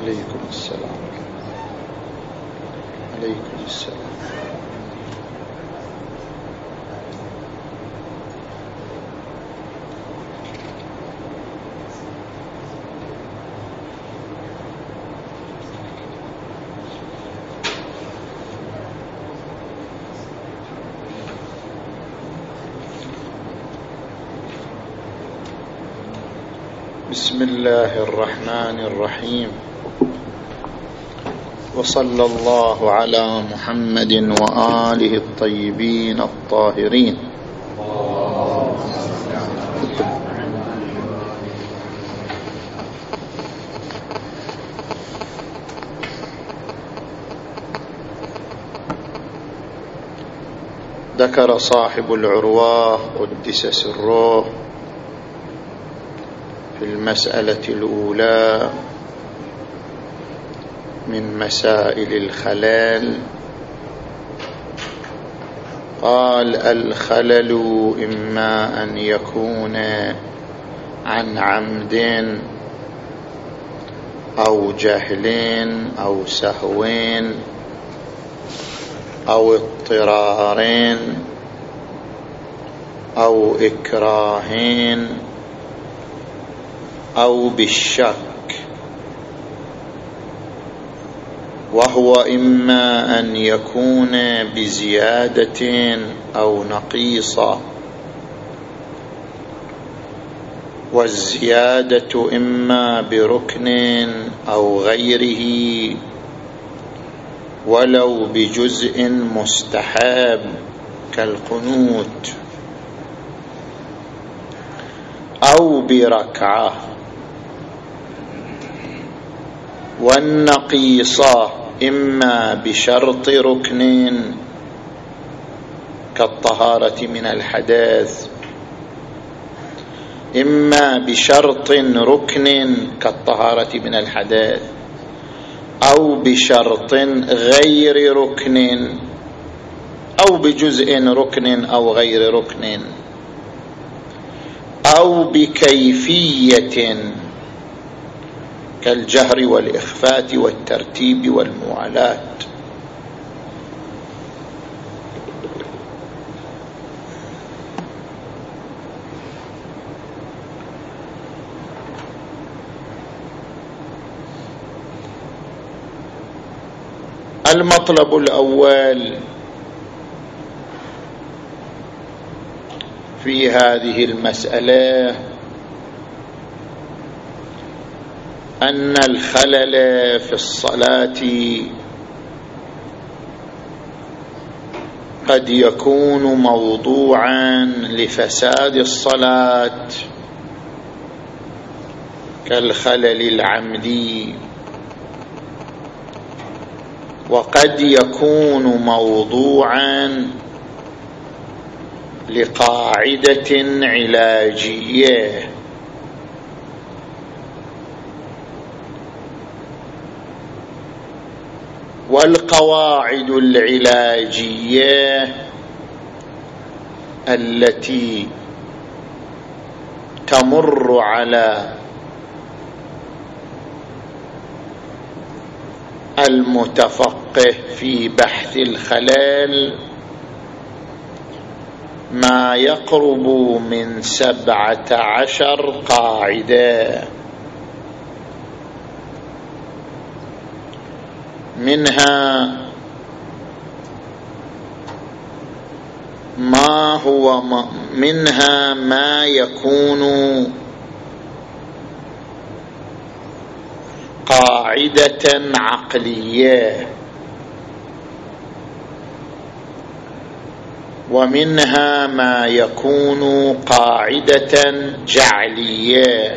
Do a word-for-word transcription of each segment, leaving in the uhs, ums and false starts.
عليكم السلام. عليكم السلام. بسم الله الرحمن الرحيم، وصلى الله على محمد وآله الطيبين الطاهرين. ذكر صاحب العروة قدس سره في المسألة الأولى من مسائل الخلل، قال: الخلل إما أن يكون عن عمد أو جهل أو سهو أو اضطرار أو إكراه أو بالشك، وهو إما أن يكون بزيادة أو نقيصة، والزيادة إما بركن أو غيره ولو بجزء مستحب كالقنوت، أو بركعة، والنقيصة إما بشرط ركن كالطهارة من الحدث، إما بشرط ركن كالطهارة من الحدث، أو بشرط غير ركن، أو بجزء ركن أو غير ركن، أو بكيفية كالجهر والإخفاء والترتيب والموالاة. المطلب الأول في هذه المسألة أن الخلل في الصلاة قد يكون موضوعا لفساد الصلاة كالخلل العمدي، وقد يكون موضوعا لقاعدة علاجية، والقواعد العلاجية التي تمر على المتفقه في بحث الخلل ما يقرب من سبعة عشر قاعدة، منها ما هو منها ما يكون قاعدة عقلية، ومنها ما يكون قاعدة جعلية.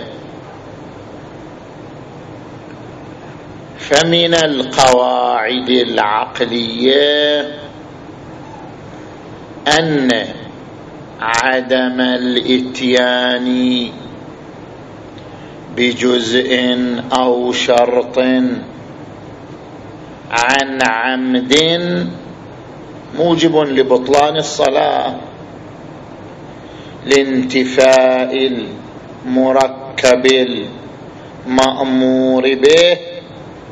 فمن القواعد العقلية أن عدم الإتيان بجزء أو شرط عن عمد موجب لبطلان الصلاة لانتفاء المركب المأمور به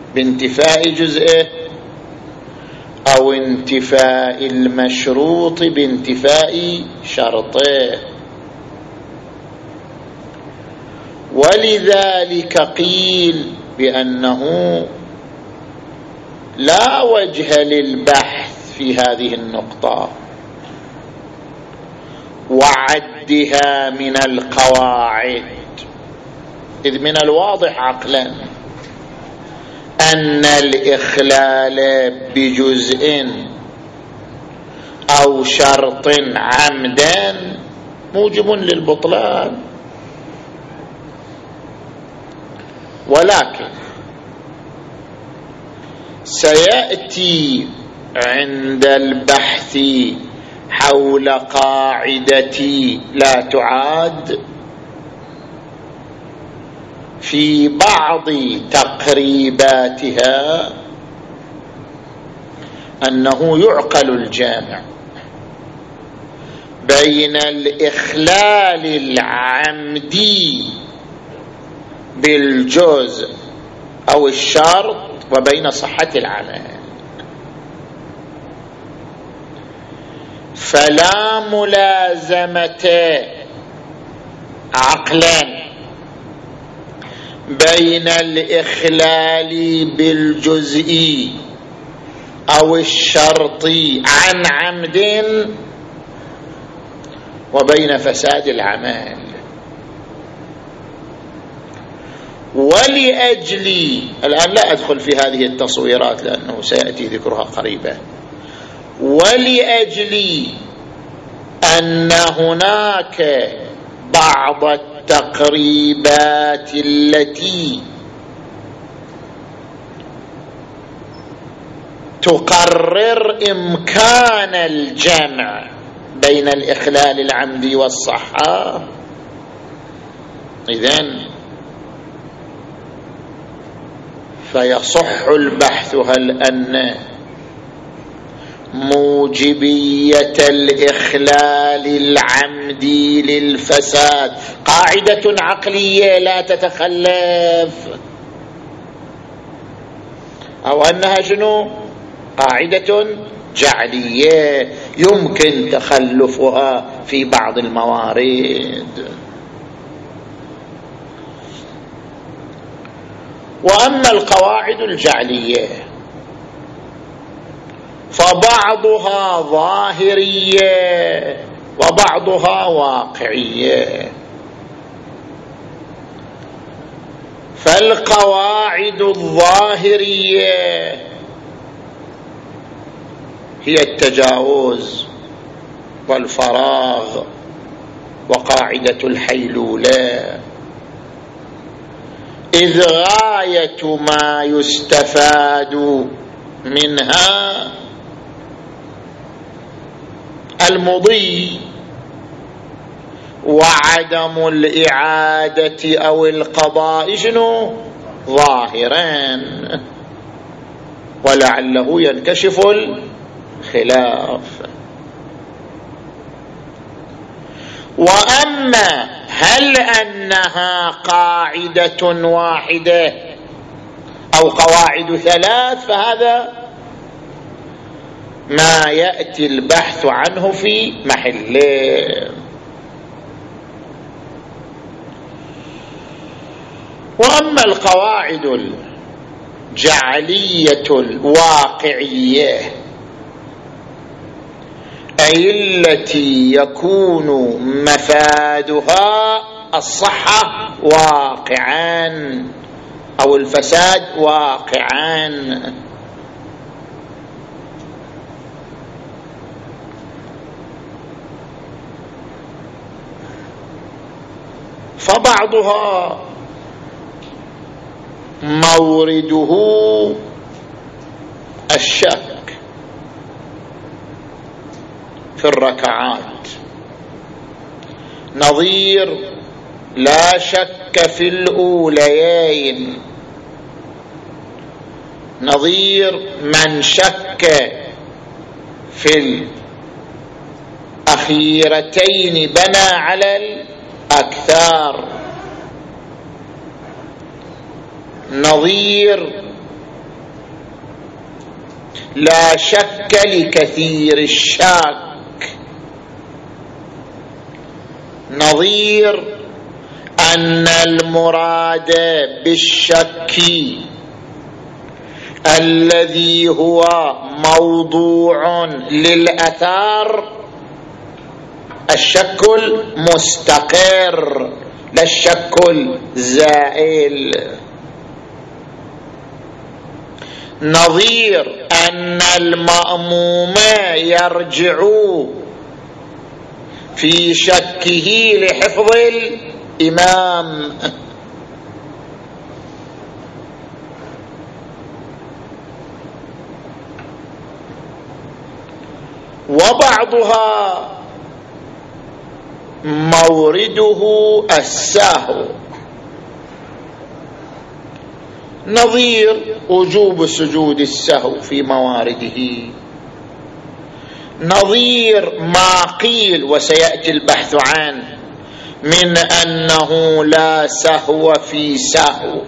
بانتفاء جزئه أو انتفاء المشروط بانتفاء شرطه. ولذلك قيل بأنه لا وجه للبحث في هذه النقطة وعدها من القواعد، إذ من الواضح عقلا أن الإخلال بجزء أو شرط عمدا موجب للبطلان. ولكن سيأتي عند البحث حول قاعدة لا تعاد في بعض تقريباتها أنه يعقل الجامع بين الإخلال العمدي بالجزء أو الشرط وبين صحة العمل. فلا ملازمة عقلا بين الإخلال بالجزء أو الشرط عن عمد وبين فساد العمل. ولأجل الآن لا أدخل في هذه التصويرات لأنه سيأتي ذكرها قريبا. ولأجل أن هناك بعض التقريبات التي تقرر إمكان الجمع بين الإخلال العمدي والصحة، إذن فيصح البحث هل أن موجبية الإخلال العمدي للفساد قاعدة عقلية لا تتخلف، أو أنها شنو؟ قاعدة جعلية يمكن تخلفها في بعض الموارد. وأما القواعد الجعلية فبعضها ظاهرية وبعضها واقعية. فالقواعد الظاهرية هي التجاوز والفراغ وقاعدة الحيلولة، إذ غاية ما يستفاد منها المضي وعدم الإعادة أو القضاء شنو؟ ظاهرا، ولعله ينكشف الخلاف. وأما هل أنها قاعدة واحدة أو قواعد ثلاث فهذا ما يأتي البحث عنه في محله. وأما القواعد الجعلية الواقعية أي التي يكون مفادها الصحة واقعا أو الفساد واقعا، فبعضها مورده الشك في الركعات، نظير لا شك في الأوليين، نظير من شك في الأخيرتين بنى على الأكثر، نظير لا شك لكثير الشك. نظير أن المراد بالشك الذي هو موضوع للأثار الشك المستقر لا الشك الزائل. نظير أن المأموم يرجع في شكه لحفظ الإمام. وبعضها مورده السهو. نظير وجوب سجود السهو في موارده. نظير ما قيل وسيأتي البحث عنه من أنه لا سهو في سهو.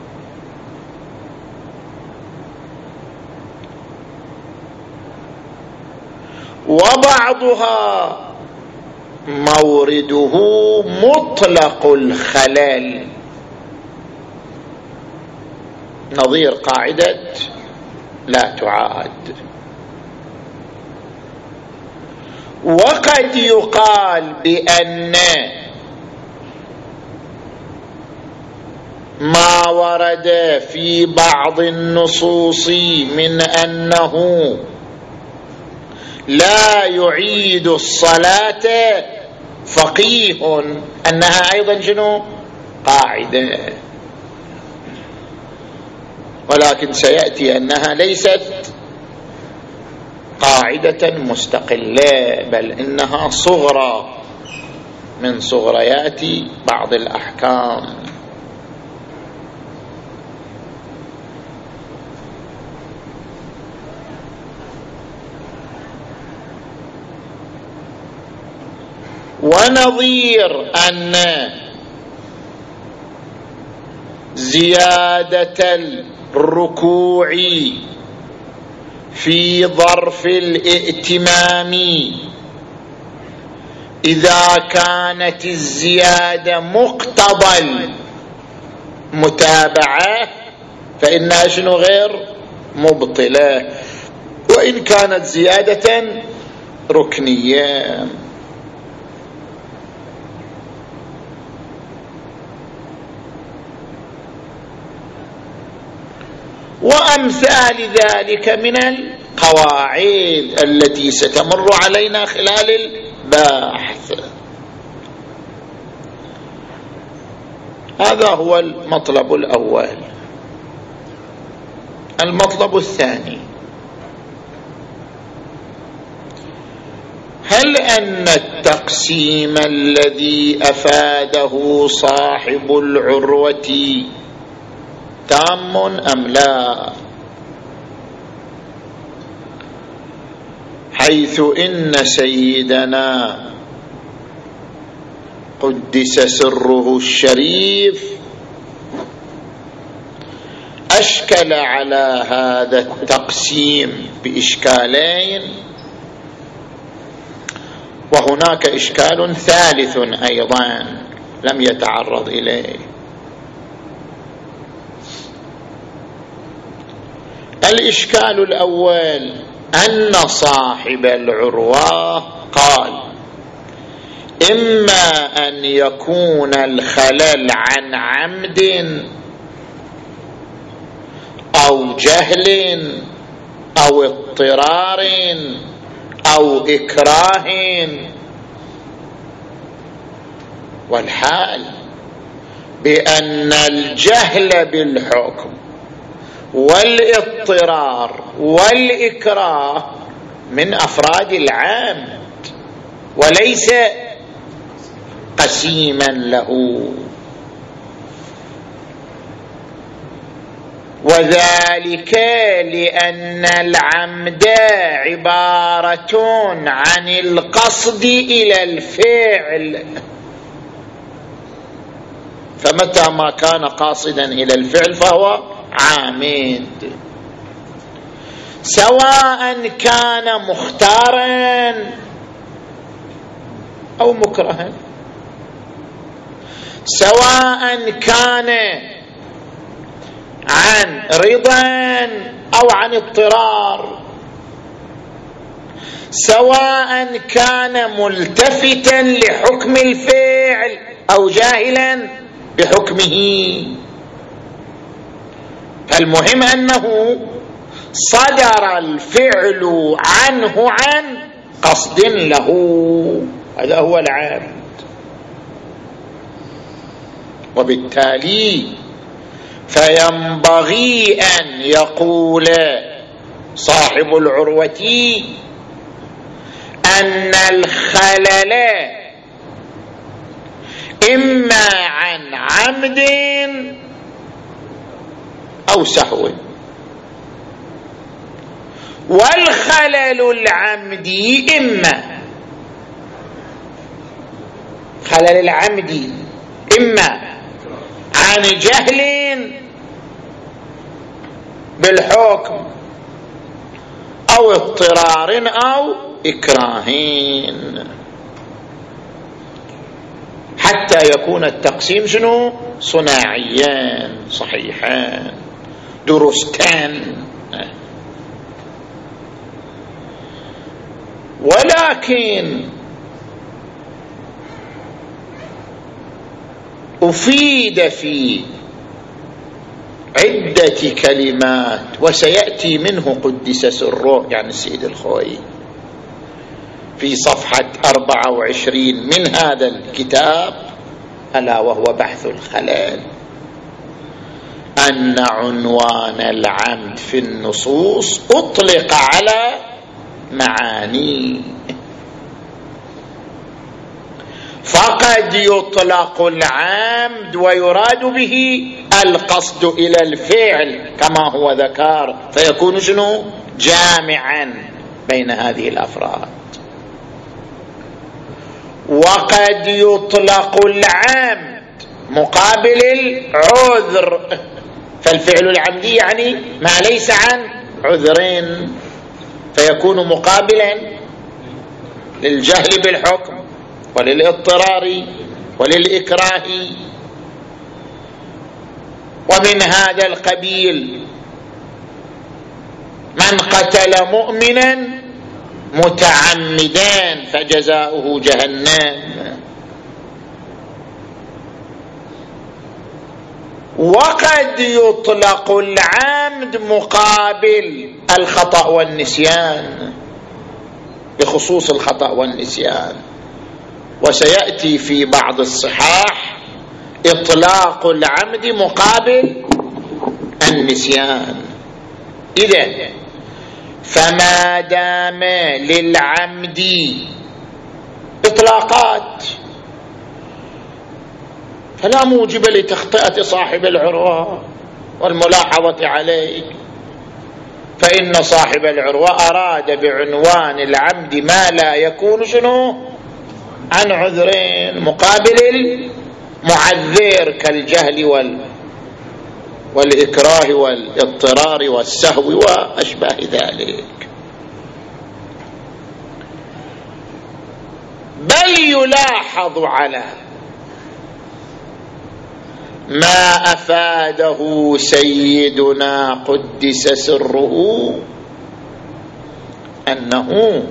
وبعضها مورده مطلق الخلل. نظير قاعدة لا تعاد. وقد يقال بأن ما ورد في بعض النصوص من أنه لا يعيد الصلاة فقيه أنها أيضا شنو؟ قاعدة. ولكن سيأتي أنها ليست قاعدة مستقلة بل إنها صغرى من صغريات بعض الأحكام. ونظير أن زيادة الركوع في ظرف الائتمام إذا كانت الزيادة مقتضى المتابعة فإنها شنو غير مبطلة، وإن كانت زيادة ركنية. وأمثال ذلك من القواعد التي ستمر علينا خلال البحث. هذا هو المطلب الأول. المطلب الثاني: هل أن التقسيم الذي أفاده صاحب العروة تام أم لا؟ حيث إن سيدنا قدس سره الشريف أشكل على هذا التقسيم بإشكالين، وهناك إشكال ثالث أيضا لم يتعرض إليه. الإشكال الأول أن صاحب العروة قال: إما أن يكون الخلل عن عمد أو جهل أو اضطرار أو إكراه، والحال بأن الجهل بالحكم والاضطرار والإكراه من أفراد العمد وليس قسيما له، وذلك لأن العمد عبارة عن القصد إلى الفعل، فمتى ما كان قاصدا إلى الفعل فهو عامد. سواء كان مختارا أو مكرها، سواء كان عن رضا أو عن اضطرار، سواء كان ملتفتا لحكم الفعل أو جاهلا بحكمه. فالمهم أنه صدر الفعل عنه عن قصد له، هذا هو العام. وبالتالي فينبغي أن يقول صاحب العروة أن الخلل إما عن عمد أو سهو، والخلل العمدي إما خلل العمدي إما عن جهل بالحكم أو اضطرار أو إكراه، حتى يكون التقسيم شنو؟ صناعيان صحيحان درستان. ولكن أفيد في عدة كلمات وسيأتي منه قدس سره، يعني السيد الخوئي، في صفحة أربعة وعشرين من هذا الكتاب، ألا وهو بحث الخلل، أن عنوان العمد في النصوص أطلق على معاني، فقد يطلق العمد ويراد به القصد إلى الفعل كما هو ذكر، فيكون شنو؟ جامعا بين هذه الأفراد. وقد يطلق العمد مقابل العذر، فالفعل العمدي يعني ما ليس عن عذرين، فيكون مقابلا للجهل بالحكم وللاضطرار وللإكراه. ومن هذا القبيل من قتل مؤمنا متعمدا فجزاؤه جهنم. وقد يطلق العمد مقابل الخطأ والنسيان بخصوص الخطأ والنسيان، وسيأتي في بعض الصحاح إطلاق العمد مقابل النسيان. إذن فما دام للعمد إطلاقات فلا موجب لتخطئة صاحب العروة والملاحظة عليه، فإن صاحب العروة أراد بعنوان العمد ما لا يكون شنو؟ عن عذرين مقابل المعذر كالجهل وال والإكراه والاضطرار والسهو وأشباه ذلك. بل يلاحظ على ما أفاده سيدنا قدس سره أنه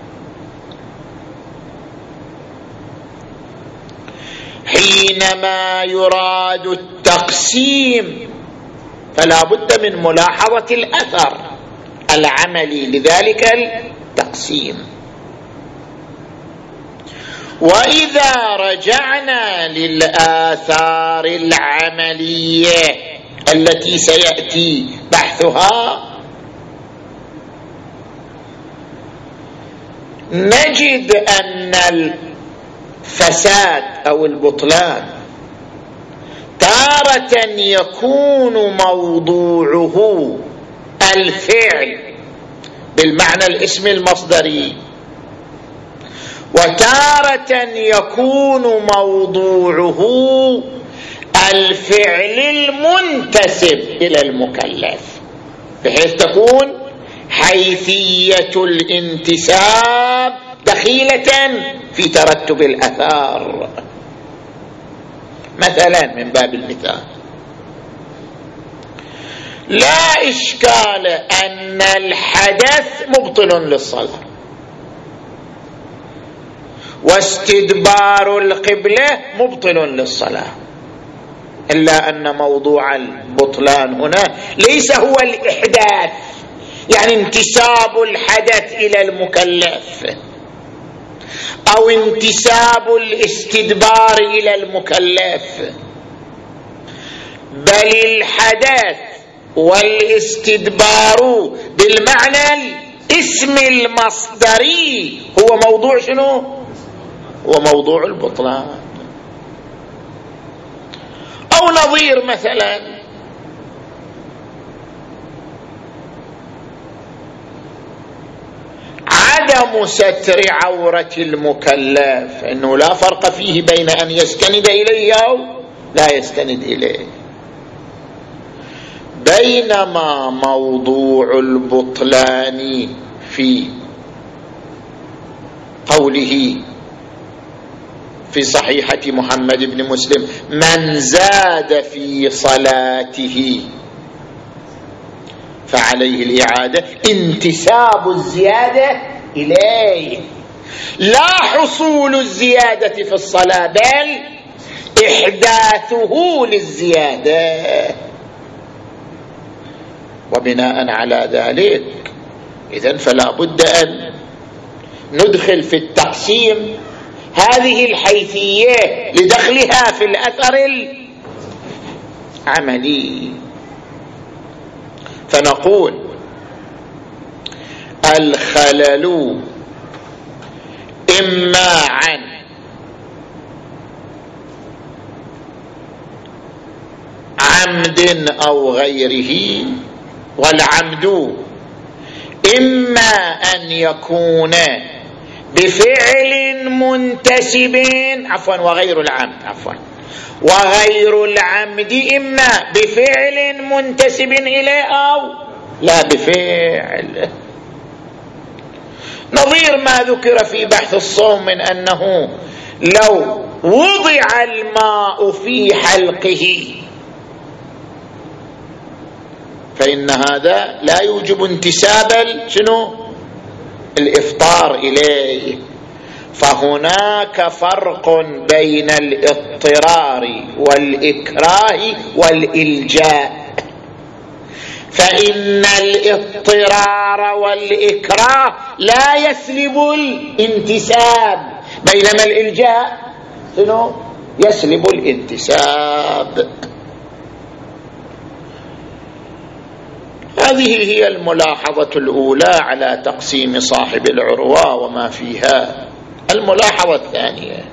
حينما يراد التقسيم فلا بد من ملاحظة الأثر العملي لذلك التقسيم. وإذا رجعنا للآثار العملية التي سيأتي بحثها نجد أن الفساد أو البطلان تارة يكون موضوعه الفعل بالمعنى الاسم المصدري، وتارة يكون موضوعه الفعل المنتسب إلى المكلف، بحيث تكون حيثية الانتساب دخيلة في ترتب الأثار. مثلا من باب المثال، لا إشكال أن الحدث مبطل للصلاة، واستدبار القبلة مبطل للصلاة، إلا أن موضوع البطلان هنا ليس هو الإحداث، يعني انتساب الحدث إلى المكلف أو انتساب الاستدبار إلى المكلف، بل الحدث والاستدبار بالمعنى الاسم المصدري هو موضوع شنو؟ هو موضوع البطلان. أو نظير مثلا عدم ستر عورة المكلف، أنه لا فرق فيه بين أن يستند إليه أو لا يستند إليه، بينما موضوع البطلان في قوله في صحيحة محمد بن مسلم: من زاد في صلاته فعليه الإعادة، انتساب الزيادة إليه، لا حصول الزيادة في الصلاة بل إحداثه للزيادة. وبناء على ذلك إذن فلا بد أن ندخل في التقسيم هذه الحيثية لدخلها في الأثر العملي، فنقول الخلل إما عن عمد أو غيره، والعمد إما أن يكون بفعل منتسب عفوا وغير العمد عفوا وغير العمد إما بفعل منتسب إليه أو لا بفعل. نظير ما ذكر في بحث الصوم من أنه لو وضع الماء في حلقه فإن هذا لا يوجب انتساب شنو الإفطار إليه. فهناك فرق بين الاضطرار والإكراه والإلجاء، فإن الاضطرار والإكراه لا يسلب الانتساب، بينما الإلجاء شنو يسلب الانتساب. هذه هي الملاحظة الأولى على تقسيم صاحب العروة وما فيها. الملاحظة الثانية: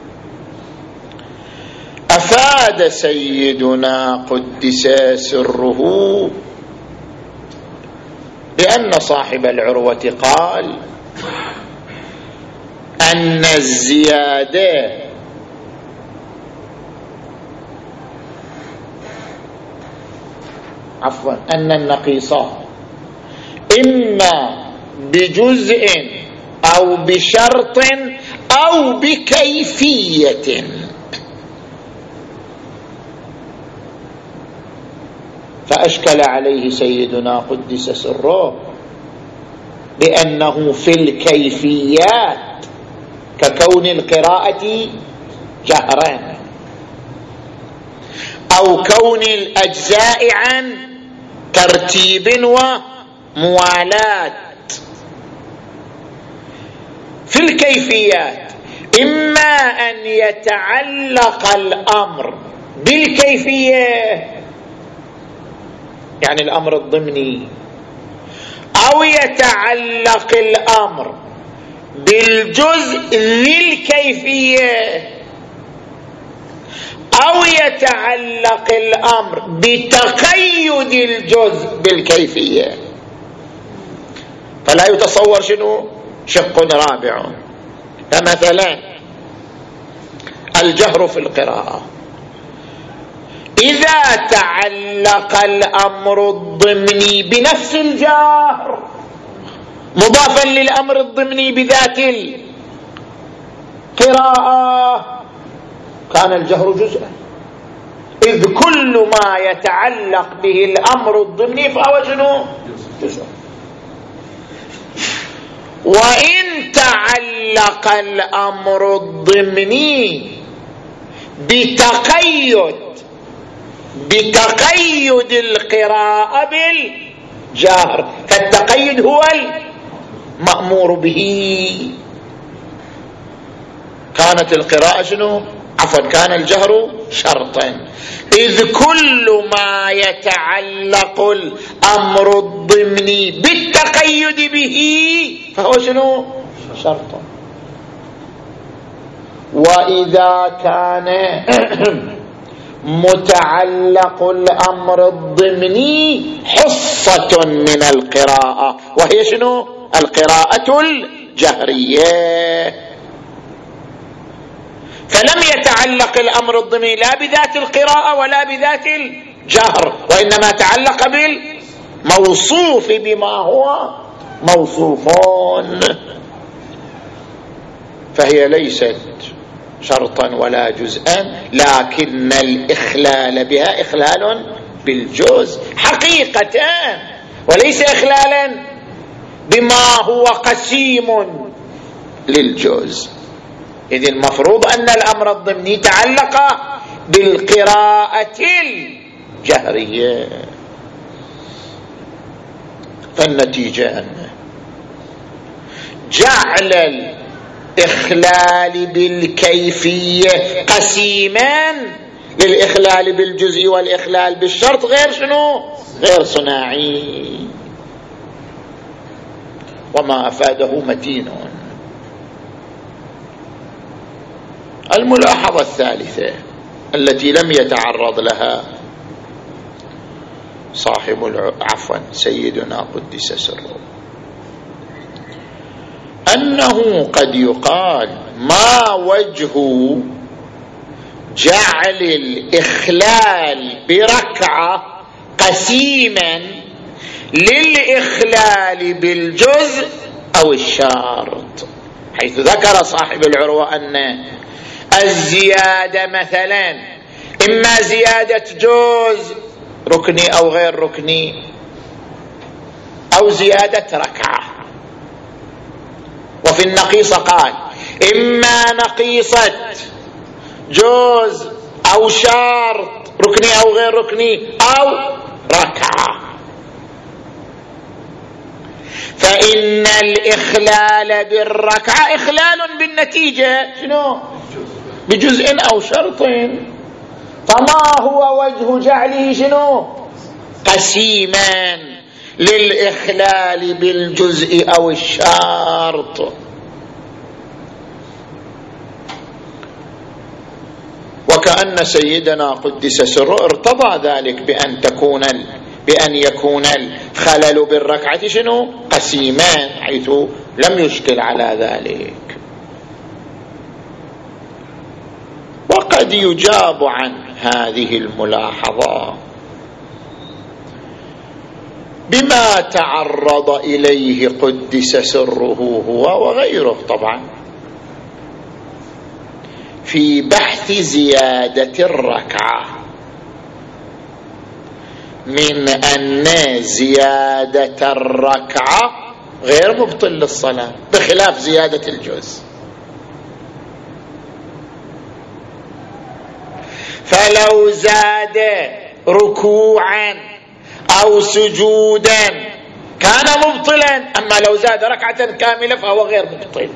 أفاد سيدنا قدس سره بأن صاحب العروة قال أن الزيادة عفوا أن النقيصة إما بجزء أو بشرط أو بكيفية. فأشكل عليه سيدنا قدس سره بأنه في الكيفيات ككون القراءة جهرا أو كون الأجزاء عن ترتيب وموالاة. في الكيفيات إما أن يتعلق الأمر بالكيفية، يعني الأمر الضمني، أو يتعلق الأمر بالجزء ذي الكيفية، أو يتعلق الأمر بتقيد الجزء بالكيفية. فلا يتصور شنو شق رابع. فمثلا الجهر في القراءة، إذا تعلق الأمر الضمني بنفس الجهر مضافا للأمر الضمني بذات القراءة كان الجهر جزءا، إذ كل ما يتعلق به الأمر الضمني فهو شنو؟ جزء. وإن تعلق الأمر الضمني بتقيد بتقيد القراءة بالجهر فالتقيد هو المأمور به. كانت القراءة شنو؟ عفوا كان الجهر شرطا، إذ كل ما يتعلق الأمر الضمني بالتقيد به فهو شنو؟ شرطا. وإذا كان متعلق الأمر الضمني حصة من القراءة وهي شنو؟ القراءة الجهرية، فلم يتعلق الأمر الضمني لا بذات القراءة ولا بذات الجهر، وإنما تعلق بالموصوف بما هو موصوفون، فهي ليست شرطا ولا جزءا، لكن الإخلال بها إخلال بالجزء حقيقة وليس إخلالا بما هو قسيم للجزء. إذ المفروض أن الأمر الضمني تعلق بالقراءة الجهرية، فالنتيجة أن جعل الإخلال بالكيفية قسيمان للإخلال بالجزء والإخلال بالشرط غير شنو؟ غير صناعي، وما أفاده متين. الملاحظة الثالثة التي لم يتعرض لها صاحب الع... عفوا سيدنا قدس سره، أنه قد يقال ما وجه جعل الإخلال بركعة قسيما للإخلال بالجزء أو الشرط، حيث ذكر صاحب العروة أن الزيادة مثلا إما زيادة جزء ركني أو غير ركني أو زيادة ركعة، وفي النقيصة قال إما نقيصة جزء أو شرط ركني أو غير ركني أو ركعة، فإن الإخلال بالركعة إخلال بالنتيجة شنو؟ بجزء أو شرط، فما هو وجه جعله شنو؟ قسيما للإخلال بالجزء أو الشرط. وكأن سيدنا قدس سره ارتضى ذلك بأن تكون بأن يكون الخلل بالركعة شنو؟ قسيمان، حيث لم يشكل على ذلك. وقد يجاب عن هذه الملاحظة بما تعرض إليه قدس سره هو وغيره طبعا في بحث زيادة الركعة، من أن زيادة الركعة غير مبطل للصلاة بخلاف زيادة الجزء، فلو زاد ركوعا أو سجودا كان مبطلا، أما لو زاد ركعة كاملة فهو غير مبطل.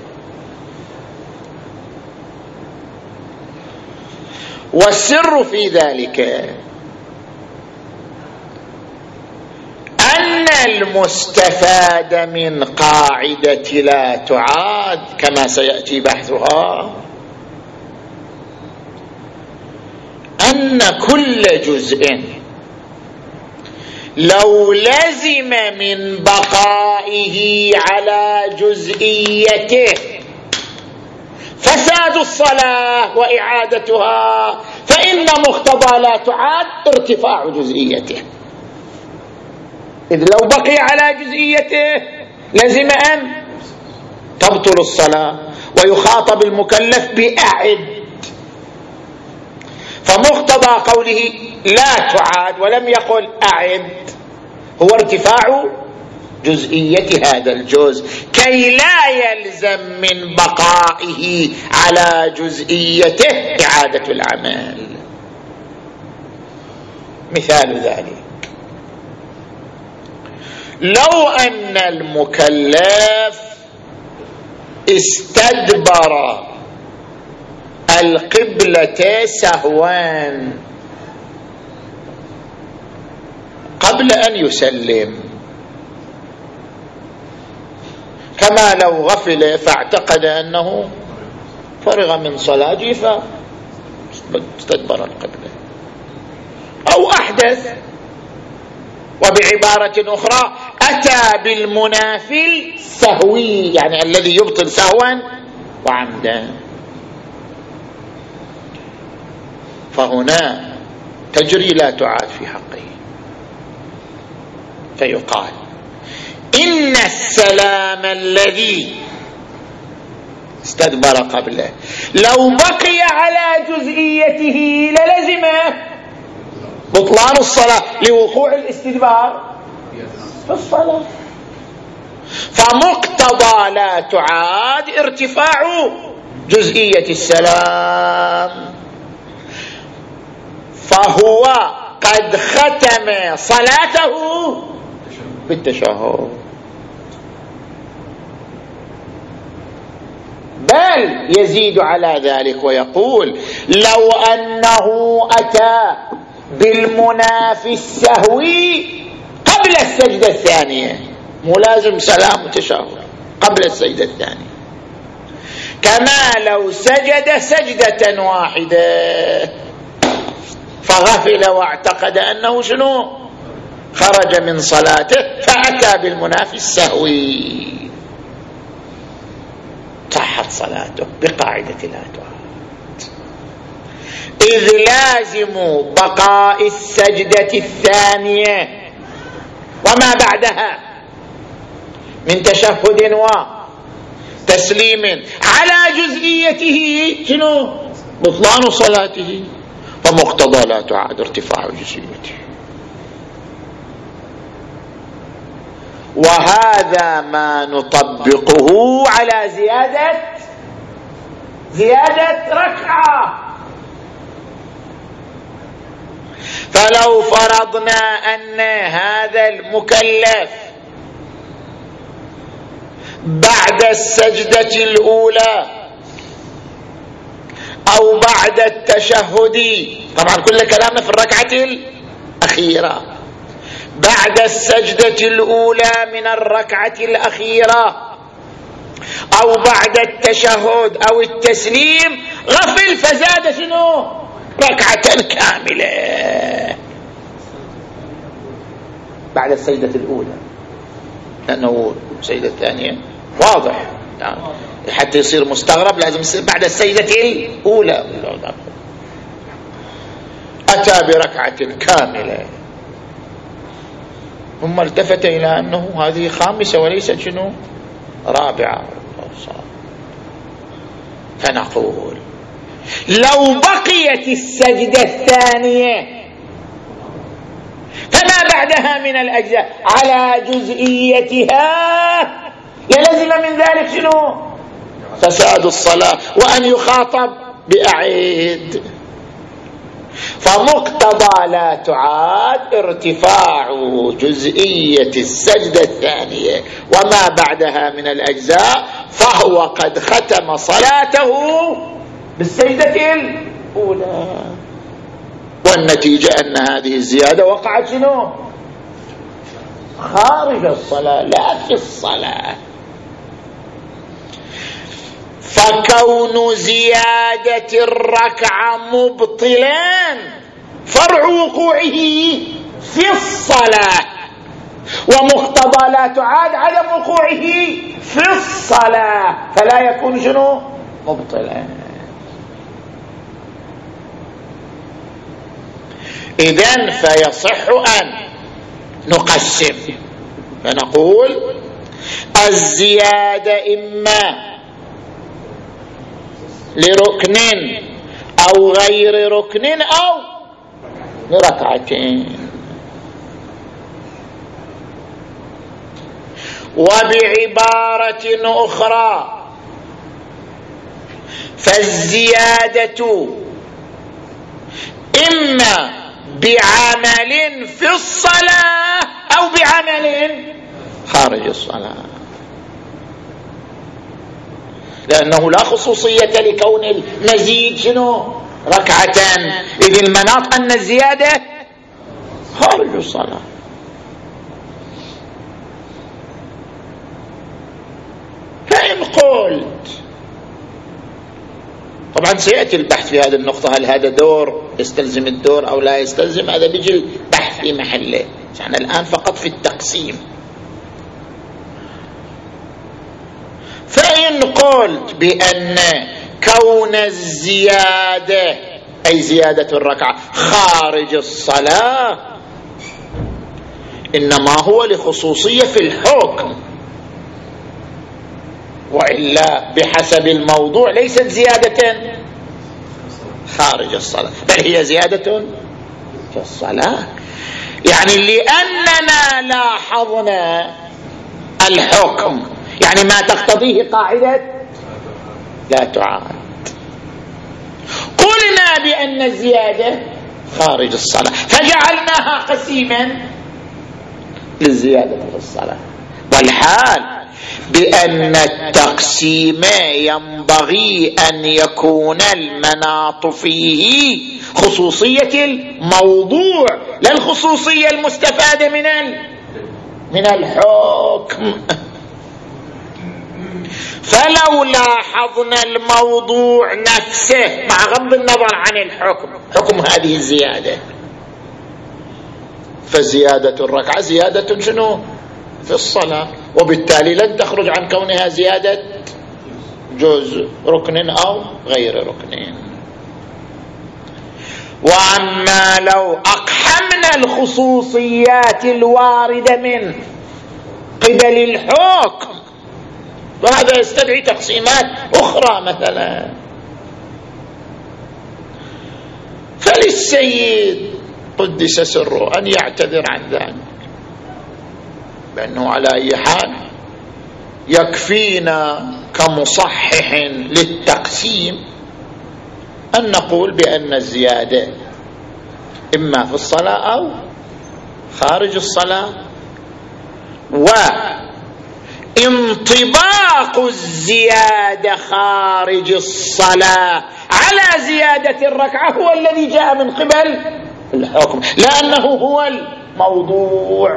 والسر في ذلك أن المستفاد من قاعدة لا تعاد كما سيأتي بحثها أن كل جزء لو لزم من بقائه على جزئيته فساد الصلاة وإعادتها، فإن مقتضى لا تعاد ارتفاع جزئيته، إذ لو بقي على جزئيته لزم أن تبطل الصلاة، ويخاطب المكلف بأعد. فمقتضى قوله لا تعاد ولم يقل أعد هو ارتفاع جزئية هذا الجزء، كي لا يلزم من بقائه على جزئيته إعادة العمل. مثال ذلك: لو أن المكلف استدبر القبلة سهوا قبل أن يسلم، كما لو غفل فاعتقد أنه فرغ من صلاته فاستدبر القبلة، أو أحدث، وبعبارة أخرى أتى بالمنافي السهوي، يعني الذي يبطل سهوا وعمدا. فهنا تجري لا تعاد في حقه، فيقال إن السلام الذي استدبر قبله لو بقي على جزئيته للزمه بطلان الصلاة لوقوع الاستدبار في الصلاة. فمقتضى لا تعاد ارتفاع جزئية السلام، فهو قد ختم صلاته بالتشهد، بل يزيد على ذلك ويقول لو أنه أتى بالمنافي السهوي قبل السجدة الثانية، مو لازم سلام وتشهد، قبل السجدة الثانية، كما لو سجد سجدة واحدة فغفل واعتقد أنه شنو خرج من صلاته فأتى بالمنافي السهوي، صحت صلاته بقاعدة لا تعاد، إذ لازم بقاء السجدة الثانية وما بعدها من تشهد وتسليم على جزئيته شنو بطلان صلاته، فمقتضى لا تعاد ارتفاع جزئيته. وهذا ما نطبقه على زيادة زيادة ركعة. فلو فرضنا أن هذا المكلف بعد السجدة الأولى أو بعد التشهد، طبعا كل كلامنا في الركعة الأخيرة، بعد السجدة الأولى من الركعة الأخيرة أو بعد التشهد أو التسليم غفل فزاد شنو ركعة كاملة بعد السجدة الأولى، لأنه السجدة الثانية واضح يعني حتى يصير مستغرب لازم يصير بعد السجدة الأولى. أتى بركعة كاملة ثم التفت إلى أنه هذه خامسة وليست شنو رابعة، فنقول لو بقيت السجدة الثانية فما بعدها من الأجزاء على جزئيتها يلزم من ذلك شنو فساد الصلاة وأن يخاطب بأعيد. فمقتضى لا تعاد ارتفاع جزئية السجدة الثانية وما بعدها من الأجزاء، فهو قد ختم صلاته بالسجدة الأولى، والنتيجة أن هذه الزيادة وقعت شنو خارج الصلاة لا في الصلاة. فكون زيادة الركعة مبطلان فرع وقوعه في الصلاة، ومقتضى لا تعاد عدم وقوعه في الصلاة، فلا يكون شنو مبطلان. إذن فيصح أن نقسم فنقول الزيادة إما لركن أو غير ركن أو لركعتين. وبعبارة أخرى فالزيادة إما بعمل في الصلاة أو بعمل خارج الصلاة، لأنه لا خصوصية لكون المزيد شنو ركعتان، إذ المناط أن الزيادة خارج الصلاة. فإن قلت، طبعا سيأتي البحث في هذه النقطة، هل هذا دور يستلزم الدور أو لا يستلزم، هذا بيجي البحث في محله، يعني الآن فقط في التقسيم. فإن قلت بأن كون الزيادة أي زيادة الركعة خارج الصلاة إنما هو لخصوصية في الحكم، وإلا بحسب الموضوع ليست زيادة خارج الصلاة بل هي زيادة في الصلاة. يعني لأننا لاحظنا الحكم، يعني ما تقتضيه قاعدة لا تعاد، قلنا بأن الزيادة خارج الصلاة فجعلناها قسيما للزيادة في الصلاة، والحال بأن التقسيم ينبغي أن يكون المناط فيه خصوصية الموضوع لا الخصوصية المستفادة من من الحكم. فلو لاحظنا الموضوع نفسه مع غض النظر عن الحكم، حكم هذه الزيادة، فزيادة الركعة زيادة شنو في الصلاة، وبالتالي لن تخرج عن كونها زيادة جزء ركن أو غير ركن. وأما لو أقحمنا الخصوصيات الواردة من قبل الحكم وهذا يستدعي تقسيمات أخرى، مثلا فللسيد قدس سره أن يعتذر عن ذلك، بأنه على أي حال يكفينا كمصحح للتقسيم أن نقول بأن الزيادة إما في الصلاة أو خارج الصلاة، وانطباق الزيادة خارج الصلاة على زيادة الركعة هو الذي جاء من قبل الحكم، لأنه هو الموضوع.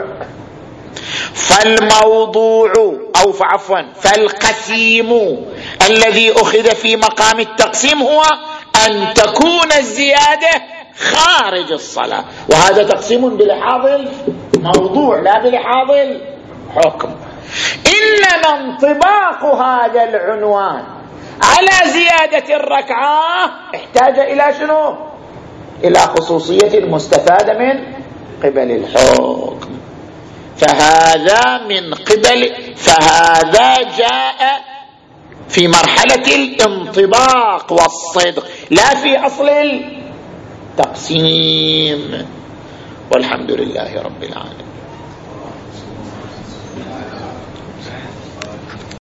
فالموضوع أو عفوا فالقسيم الذي أخذ في مقام التقسيم هو أن تكون الزيادة خارج الصلاة، وهذا تقسيم بلحاظ الموضوع لا بلحاظ الحكم. إنما انطباق هذا العنوان على زيادة الركعة احتاج إلى شنو؟ إلى خصوصية المستفادة من قبل الحكم، فهذا من قبل فهذا جاء في مرحلة الانطباق والصدق لا في أصل التقسيم. والحمد لله رب العالمين.